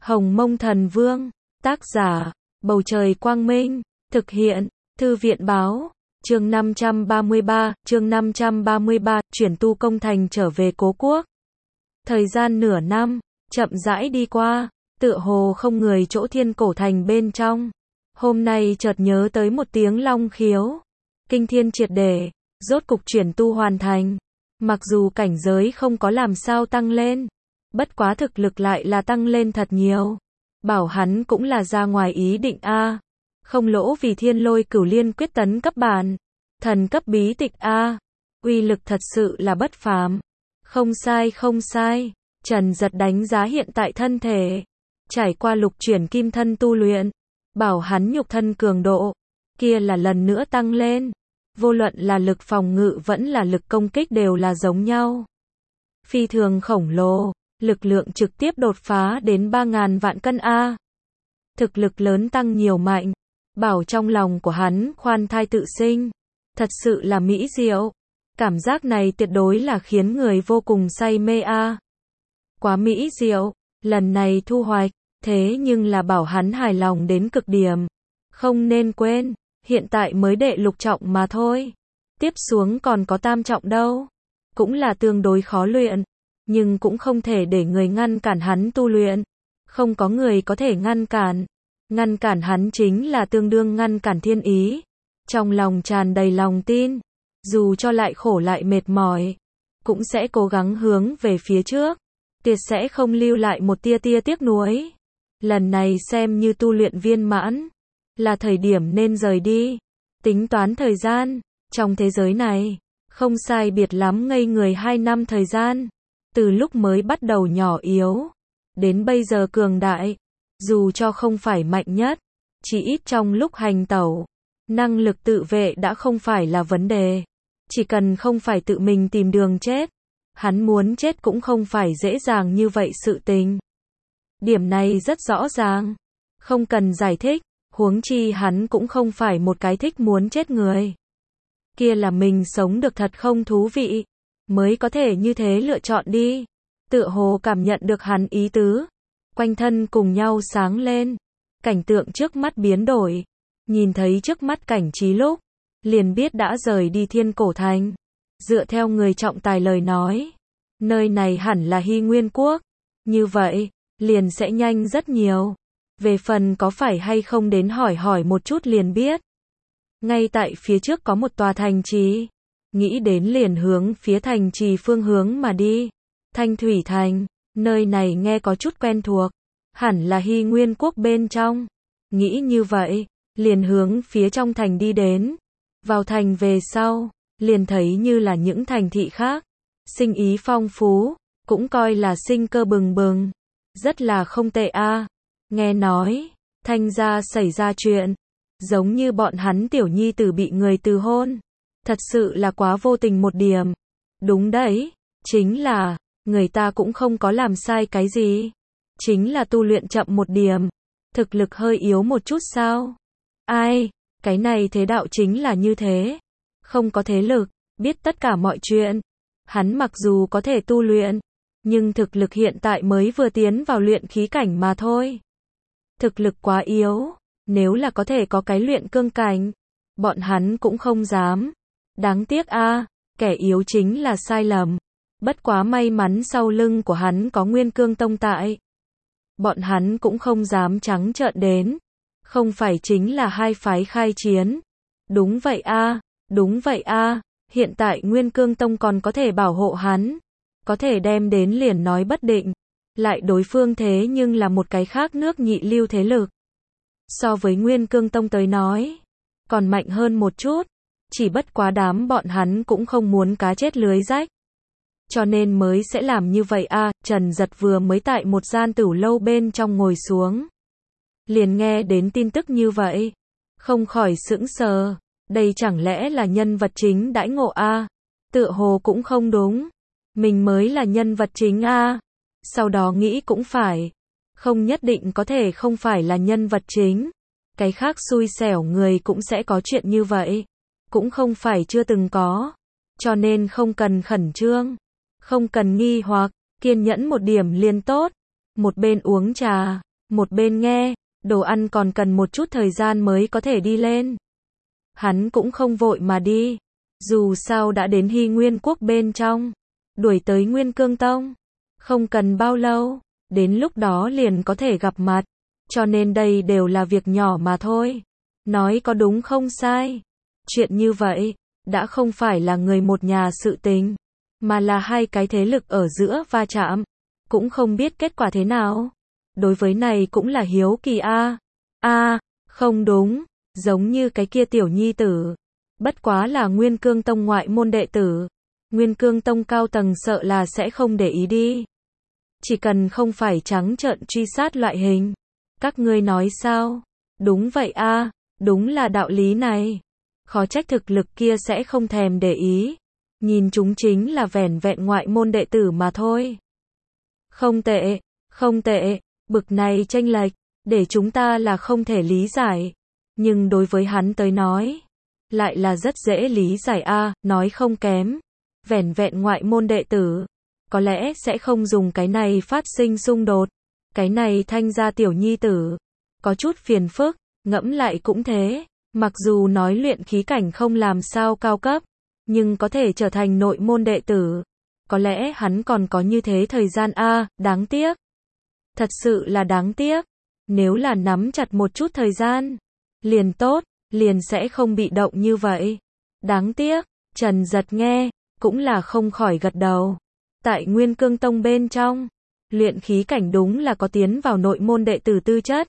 Hồng Mông Thần Vương, tác giả, Bầu Trời Quang Minh, thực hiện, Thư viện Báo, chương 533, chuyển tu công thành trở về cố quốc. Thời gian nửa năm, chậm rãi đi qua, tựa hồ không người chỗ Thiên Cổ Thành bên trong. Hôm nay chợt nhớ tới một tiếng long khiếu. Kinh thiên triệt để, rốt cục chuyển tu hoàn thành. Mặc dù cảnh giới không có làm sao tăng lên, bất quá thực lực lại là tăng lên thật nhiều. Bảo hắn cũng là ra ngoài ý định a. Không lỗ vì Thiên Lôi Cửu Liên quyết tấn cấp bản, thần cấp bí tịch a. Uy lực thật sự là bất phàm. Không sai, Trần Giật đánh giá hiện tại thân thể. Trải qua lục chuyển kim thân tu luyện, bảo hắn nhục thân cường độ, kia là lần nữa tăng lên. Vô luận là lực phòng ngự vẫn là lực công kích đều là giống nhau. Phi thường khổng lồ, lực lượng trực tiếp đột phá đến 3.000 vạn cân a. Thực lực lớn tăng nhiều mạnh, bảo trong lòng của hắn khoan thai tự sinh. Thật sự là mỹ diệu. Cảm giác này tuyệt đối là khiến người vô cùng say mê a. Quá mỹ diệu, lần này thu hoạch, thế nhưng là bảo hắn hài lòng đến cực điểm. Không nên quên, hiện tại mới đệ lục trọng mà thôi. Tiếp xuống còn có tam trọng đâu. Cũng là tương đối khó luyện, nhưng cũng không thể để người ngăn cản hắn tu luyện. Không có người có thể ngăn cản. Ngăn cản hắn chính là tương đương ngăn cản thiên ý. Trong lòng tràn đầy lòng tin, dù cho lại khổ lại mệt mỏi, cũng sẽ cố gắng hướng về phía trước, tuyệt sẽ không lưu lại một tia tiếc nuối. Lần này xem như tu luyện viên mãn, là thời điểm nên rời đi. Tính toán thời gian, trong thế giới này, không sai biệt lắm ngây người 2 năm thời gian. Từ lúc mới bắt đầu nhỏ yếu, đến bây giờ cường đại, dù cho không phải mạnh nhất, chỉ ít trong lúc hành tẩu, năng lực tự vệ đã không phải là vấn đề. Chỉ cần không phải tự mình tìm đường chết, hắn muốn chết cũng không phải dễ dàng như vậy sự tình. Điểm này rất rõ ràng, không cần giải thích, huống chi hắn cũng không phải một cái thích muốn chết người. Kia là mình sống được thật không thú vị, mới có thể như thế lựa chọn đi. Tựa hồ cảm nhận được hắn ý tứ, quanh thân cùng nhau sáng lên, cảnh tượng trước mắt biến đổi. Nhìn thấy trước mắt cảnh trí lúc, liền biết đã rời đi Thiên Cổ Thành. Dựa theo người trọng tài lời nói, nơi này hẳn là Hy Nguyên Quốc. Như vậy, liền sẽ nhanh rất nhiều. Về phần có phải hay không đến hỏi một chút liền biết. Ngay tại phía trước có một tòa thành trì, nghĩ đến liền hướng phía thành trì phương hướng mà đi. Thanh Thủy Thành, nơi này nghe có chút quen thuộc, hẳn là Hy Nguyên Quốc bên trong. Nghĩ như vậy, liền hướng phía trong thành đi đến. Vào thành về sau, liền thấy như là những thành thị khác, sinh ý phong phú, cũng coi là sinh cơ bừng bừng, rất là không tệ a. Nghe nói, Thanh gia xảy ra chuyện, giống như bọn hắn tiểu nhi tử bị người từ hôn, thật sự là quá vô tình một điểm. Đúng đấy, chính là, người ta cũng không có làm sai cái gì, chính là tu luyện chậm một điểm, thực lực hơi yếu một chút sao? Ai, cái này thế đạo chính là như thế, không có thế lực, biết tất cả mọi chuyện. Hắn mặc dù có thể tu luyện, nhưng thực lực hiện tại mới vừa tiến vào luyện khí cảnh mà thôi. Thực lực quá yếu, nếu là có thể có cái luyện cương cảnh, bọn hắn cũng không dám. Đáng tiếc a, kẻ yếu chính là sai lầm. Bất quá may mắn sau lưng của hắn có Nguyên Cương Tông tại. Bọn hắn cũng không dám trắng trợn đến. Không phải chính là hai phái khai chiến. Đúng vậy a, hiện tại Nguyên Cương Tông còn có thể bảo hộ hắn, có thể đem đến liền nói bất định. Lại đối phương thế nhưng là một cái khác nước nhị lưu thế lực. So với Nguyên Cương Tông tới nói, còn mạnh hơn một chút, chỉ bất quá đám bọn hắn cũng không muốn cá chết lưới rách. Cho nên mới sẽ làm như vậy a. Trần Giật vừa mới tại một gian tửu lâu bên trong ngồi xuống, liền nghe đến tin tức như vậy, không khỏi sững sờ. Đây chẳng lẽ là nhân vật chính đãi ngộ a? Tựa hồ cũng không đúng, mình mới là nhân vật chính a. Sau đó nghĩ cũng phải, không nhất định có thể không phải là nhân vật chính. Cái khác xui xẻo người cũng sẽ có chuyện như vậy, cũng không phải chưa từng có. Cho nên không cần khẩn trương, không cần nghi hoặc, kiên nhẫn một điểm liền tốt. Một bên uống trà, một bên nghe, đồ ăn còn cần một chút thời gian mới có thể đi lên. Hắn cũng không vội mà đi, dù sao đã đến Hy Nguyên Quốc bên trong, đuổi tới Nguyên Cương Tông, không cần bao lâu, đến lúc đó liền có thể gặp mặt, cho nên đây đều là việc nhỏ mà thôi. Nói có đúng không sai, chuyện như vậy, đã không phải là người một nhà sự tình, mà là hai cái thế lực ở giữa va chạm, cũng không biết kết quả thế nào. Đối với này cũng là hiếu kỳ không đúng, giống như cái kia tiểu nhi tử, bất quá là Nguyên Cương Tông ngoại môn đệ tử, Nguyên Cương Tông cao tầng sợ là sẽ không để ý đi. Chỉ cần không phải trắng trợn truy sát loại hình. Các ngươi nói sao? Đúng vậy đúng là đạo lý này. Khó trách thực lực kia sẽ không thèm để ý. Nhìn chúng chính là vẻn vẹn ngoại môn đệ tử mà thôi. Không tệ, bực này chênh lệch, để chúng ta là không thể lý giải. Nhưng đối với hắn tới nói, lại là rất dễ lý giải nói không kém. Vẻn vẹn ngoại môn đệ tử, có lẽ sẽ không dùng cái này phát sinh xung đột. Cái này Thanh gia tiểu nhi tử, có chút phiền phức, ngẫm lại cũng thế. Mặc dù nói luyện khí cảnh không làm sao cao cấp, nhưng có thể trở thành nội môn đệ tử. Có lẽ hắn còn có như thế thời gian đáng tiếc. Thật sự là đáng tiếc. Nếu là nắm chặt một chút thời gian, liền tốt, liền sẽ không bị động như vậy. Đáng tiếc, Trần Giật nghe, cũng là không khỏi gật đầu. Tại Nguyên Cương Tông bên trong, luyện khí cảnh đúng là có tiến vào nội môn đệ tử tư chất.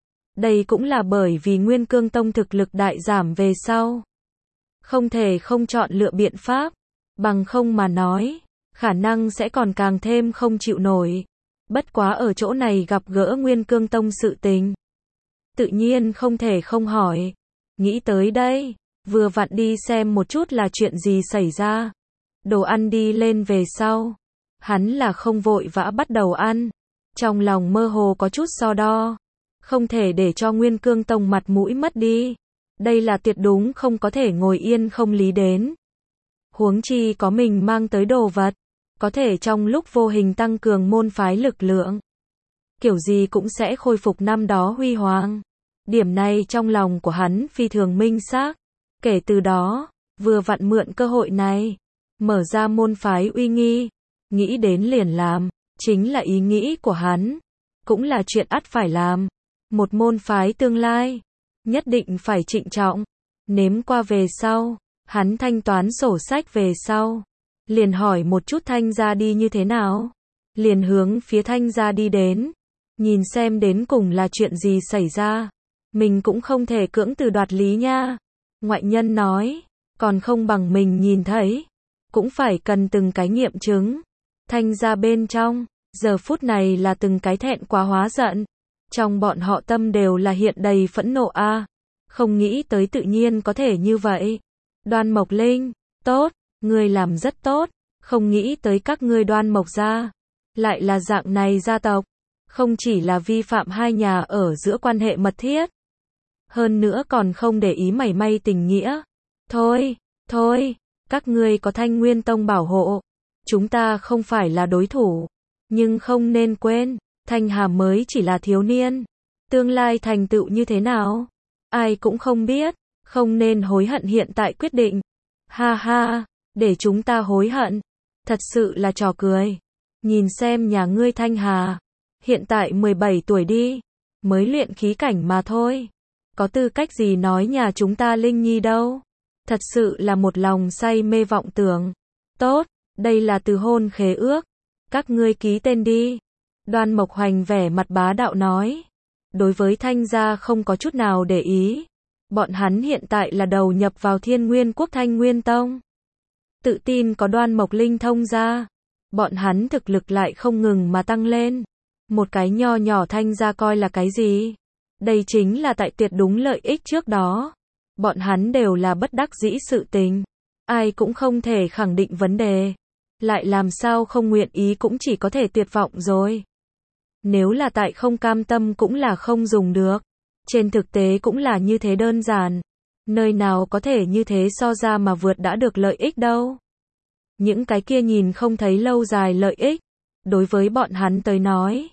Đây cũng là bởi vì Nguyên Cương Tông thực lực đại giảm về sau. Không thể không chọn lựa biện pháp, bằng không mà nói, khả năng sẽ còn càng thêm không chịu nổi. Bất quá ở chỗ này gặp gỡ Nguyên Cương Tông sự tình, tự nhiên không thể không hỏi. Nghĩ tới đây, vừa vặn đi xem một chút là chuyện gì xảy ra. Đồ ăn đi lên về sau, hắn là không vội vã bắt đầu ăn, trong lòng mơ hồ có chút so đo, không thể để cho Nguyên Cương Tông mặt mũi mất đi. Đây là tuyệt đúng không có thể ngồi yên không lý đến. Huống chi có mình mang tới đồ vật, có thể trong lúc vô hình tăng cường môn phái lực lượng. Kiểu gì cũng sẽ khôi phục năm đó huy hoàng. Điểm này trong lòng của hắn phi thường minh xác. Kể từ đó, vừa vặn mượn cơ hội này, mở ra môn phái uy nghi, nghĩ đến liền làm, chính là ý nghĩ của hắn, cũng là chuyện ắt phải làm. Một môn phái tương lai, nhất định phải trịnh trọng. Nếm qua về sau, hắn thanh toán sổ sách về sau, liền hỏi một chút Thanh gia đi như thế nào, liền hướng phía Thanh gia đi đến, nhìn xem đến cùng là chuyện gì xảy ra. Mình cũng không thể cưỡng từ đoạt lý nha. Ngoại nhân nói, còn không bằng mình nhìn thấy, cũng phải cần từng cái nghiệm chứng. Thanh gia bên trong, giờ phút này là từng cái thẹn quá hóa giận. Trong bọn họ tâm đều là hiện đầy phẫn nộ không nghĩ tới tự nhiên có thể như vậy. Đoan Mộc Linh, tốt, ngươi làm rất tốt, không nghĩ tới các ngươi Đoan Mộc gia, lại là dạng này gia tộc, không chỉ là vi phạm hai nhà ở giữa quan hệ mật thiết, hơn nữa còn không để ý mảy may tình nghĩa. Thôi, các ngươi có Thanh Nguyên Tông bảo hộ, chúng ta không phải là đối thủ, nhưng không nên quên, Thanh Hà mới chỉ là thiếu niên, tương lai thành tựu như thế nào, ai cũng không biết, không nên hối hận hiện tại quyết định. Ha, để chúng ta hối hận, thật sự là trò cười. Nhìn xem nhà ngươi Thanh Hà, hiện tại 17 tuổi đi, mới luyện khí cảnh mà thôi. Có tư cách gì nói nhà chúng ta Linh Nhi đâu. Thật sự là một lòng say mê vọng tưởng. Tốt, đây là từ hôn khế ước. Các ngươi ký tên đi. Đoan Mộc Hoành vẻ mặt bá đạo nói. Đối với Thanh gia không có chút nào để ý. Bọn hắn hiện tại là đầu nhập vào Thiên Nguyên Quốc Thanh Nguyên Tông. Tự tin có Đoan Mộc Linh thông gia. Bọn hắn thực lực lại không ngừng mà tăng lên. Một cái nho nhỏ Thanh gia coi là cái gì? Đây chính là tại tuyệt đúng lợi ích trước đó. Bọn hắn đều là bất đắc dĩ sự tình. Ai cũng không thể khẳng định vấn đề. Lại làm sao không nguyện ý cũng chỉ có thể tuyệt vọng rồi. Nếu là tại không cam tâm cũng là không dùng được. Trên thực tế cũng là như thế đơn giản. Nơi nào có thể như thế so ra mà vượt đã được lợi ích đâu. Những cái kia nhìn không thấy lâu dài lợi ích. Đối với bọn hắn tới nói,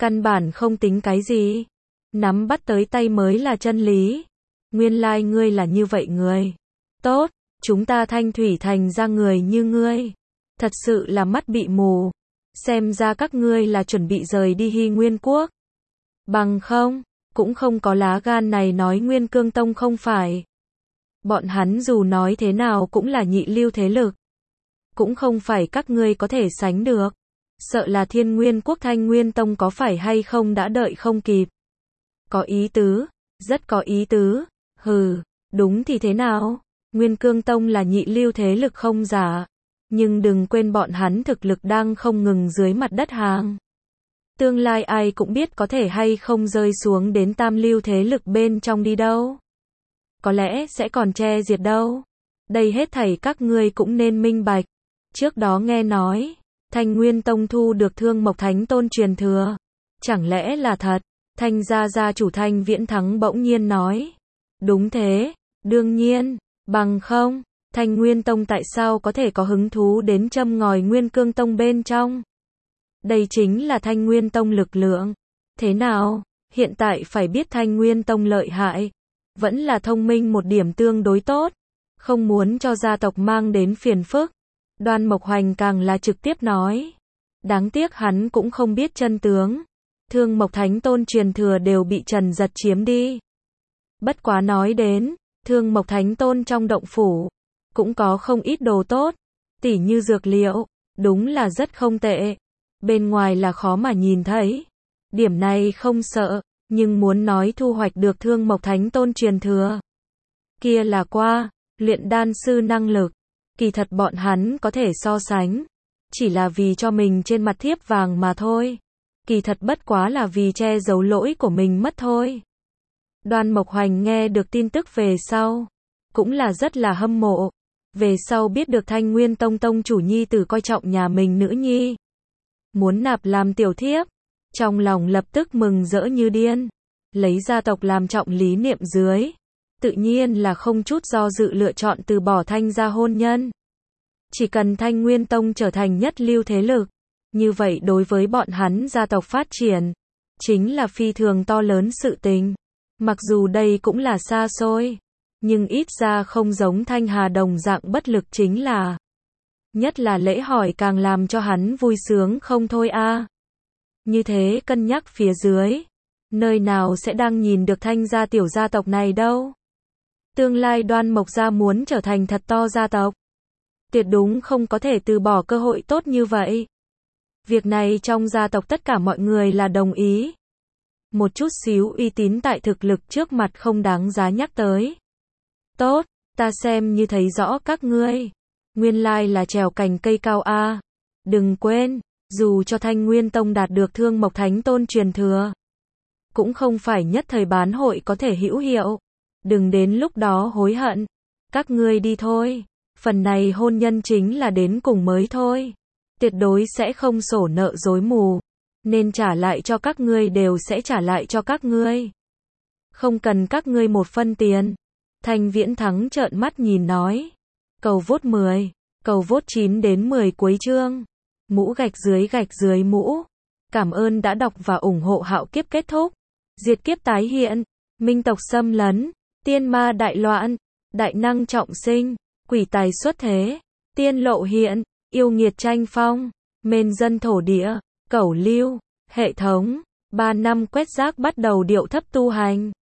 Căn bản không tính cái gì. Nắm bắt tới tay mới là chân lý. Nguyên lai ngươi là như vậy người. Tốt, chúng ta Thanh Thủy Thành ra người như ngươi. Thật sự là mắt bị mù. Xem ra các ngươi là chuẩn bị rời đi Hy Nguyên Quốc. Bằng không, cũng không có lá gan này nói Nguyên Cương Tông không phải. Bọn hắn dù nói thế nào cũng là nhị lưu thế lực. Cũng không phải các ngươi có thể sánh được. Sợ là Thiên Nguyên Quốc Thanh Nguyên Tông có phải hay không đã đợi không kịp. Có ý tứ, rất có ý tứ. Hừ, đúng thì thế nào? Nguyên Cương Tông là nhị lưu thế lực không giả. Nhưng đừng quên bọn hắn thực lực đang không ngừng dưới mặt đất hàng. Tương lai ai cũng biết có thể hay không rơi xuống đến tam lưu thế lực bên trong đi đâu. Có lẽ sẽ còn che diệt đâu. Đây hết thảy các ngươi cũng nên minh bạch. Trước đó nghe nói, Thanh Nguyên Tông thu được Thương Mộc Thánh Tôn truyền thừa. Chẳng lẽ là thật? Thanh gia gia chủ Thanh Viễn Thắng bỗng nhiên nói. Đúng thế, đương nhiên, bằng không, Thanh Nguyên Tông tại sao có thể có hứng thú đến châm ngòi Nguyên Cương Tông bên trong? Đây chính là Thanh Nguyên Tông lực lượng. Thế nào, hiện tại phải biết Thanh Nguyên Tông lợi hại. Vẫn là thông minh một điểm tương đối tốt. Không muốn cho gia tộc mang đến phiền phức. Đoan Mộc Hoành càng là trực tiếp nói. Đáng tiếc hắn cũng không biết chân tướng. Thương Mộc Thánh Tôn truyền thừa đều bị Trần Giật chiếm đi. Bất quá nói đến, Thương Mộc Thánh Tôn trong động phủ, cũng có không ít đồ tốt, tỉ như dược liệu, đúng là rất không tệ. Bên ngoài là khó mà nhìn thấy. Điểm này không sợ, nhưng muốn nói thu hoạch được Thương Mộc Thánh Tôn truyền thừa. Kia là qua, luyện đan sư năng lực. Kỳ thật bọn hắn có thể so sánh. Chỉ là vì cho mình trên mặt thiếp vàng mà thôi. Kỳ thật bất quá là vì che giấu lỗi của mình mất thôi. Đoan Mộc Hoành nghe được tin tức về sau. Cũng là rất là hâm mộ. Về sau biết được Thanh Nguyên Tông tông chủ nhi tử coi trọng nhà mình nữ nhi. Muốn nạp làm tiểu thiếp. Trong lòng lập tức mừng rỡ như điên. Lấy gia tộc làm trọng lý niệm dưới. Tự nhiên là không chút do dự lựa chọn từ bỏ Thanh gia hôn nhân. Chỉ cần Thanh Nguyên Tông trở thành nhất lưu thế lực. Như vậy đối với bọn hắn gia tộc phát triển. Chính là phi thường to lớn sự tình. Mặc dù đây cũng là xa xôi. Nhưng ít ra không giống Thanh Hà đồng dạng bất lực chính là. Nhất là lễ hỏi càng làm cho hắn vui sướng không thôi a. Như thế cân nhắc phía dưới. Nơi nào sẽ đang nhìn được Thanh gia tiểu gia tộc này đâu. Tương lai Đoan Mộc gia muốn trở thành thật to gia tộc. Tuyệt đúng không có thể từ bỏ cơ hội tốt như vậy. Việc này trong gia tộc tất cả mọi người là đồng ý. Một chút xíu uy tín tại thực lực trước mặt không đáng giá nhắc tới. Tốt, ta xem như thấy rõ các ngươi. Nguyên lai là trèo cành cây cao a. Đừng quên, dù cho Thanh Nguyên Tông đạt được Thương Mộc Thánh Tôn truyền thừa. Cũng không phải nhất thời bán hội có thể hữu hiệu. Đừng đến lúc đó hối hận. Các ngươi đi thôi. Phần này hôn nhân chính là đến cùng mới thôi. Tuyệt đối sẽ không sổ nợ dối mù. Nên trả lại cho các ngươi đều sẽ trả lại cho các ngươi. Không cần các ngươi một phân tiền. Thanh Viễn Thắng trợn mắt nhìn nói. Cầu vote 10. Cầu vote 9 đến 10 cuối chương. Mũ gạch dưới mũ. Cảm ơn đã đọc và ủng hộ Hạo Kiếp kết thúc. Diệt kiếp tái hiện. Minh tộc xâm lấn. Tiên ma đại loạn. Đại năng trọng sinh. Quỷ tài xuất thế. Tiên lộ hiện. Yêu nghiệt tranh phong. Mên dân thổ địa. Cẩu lưu. Hệ thống. 3 năm quét rác bắt đầu điệu thấp tu hành.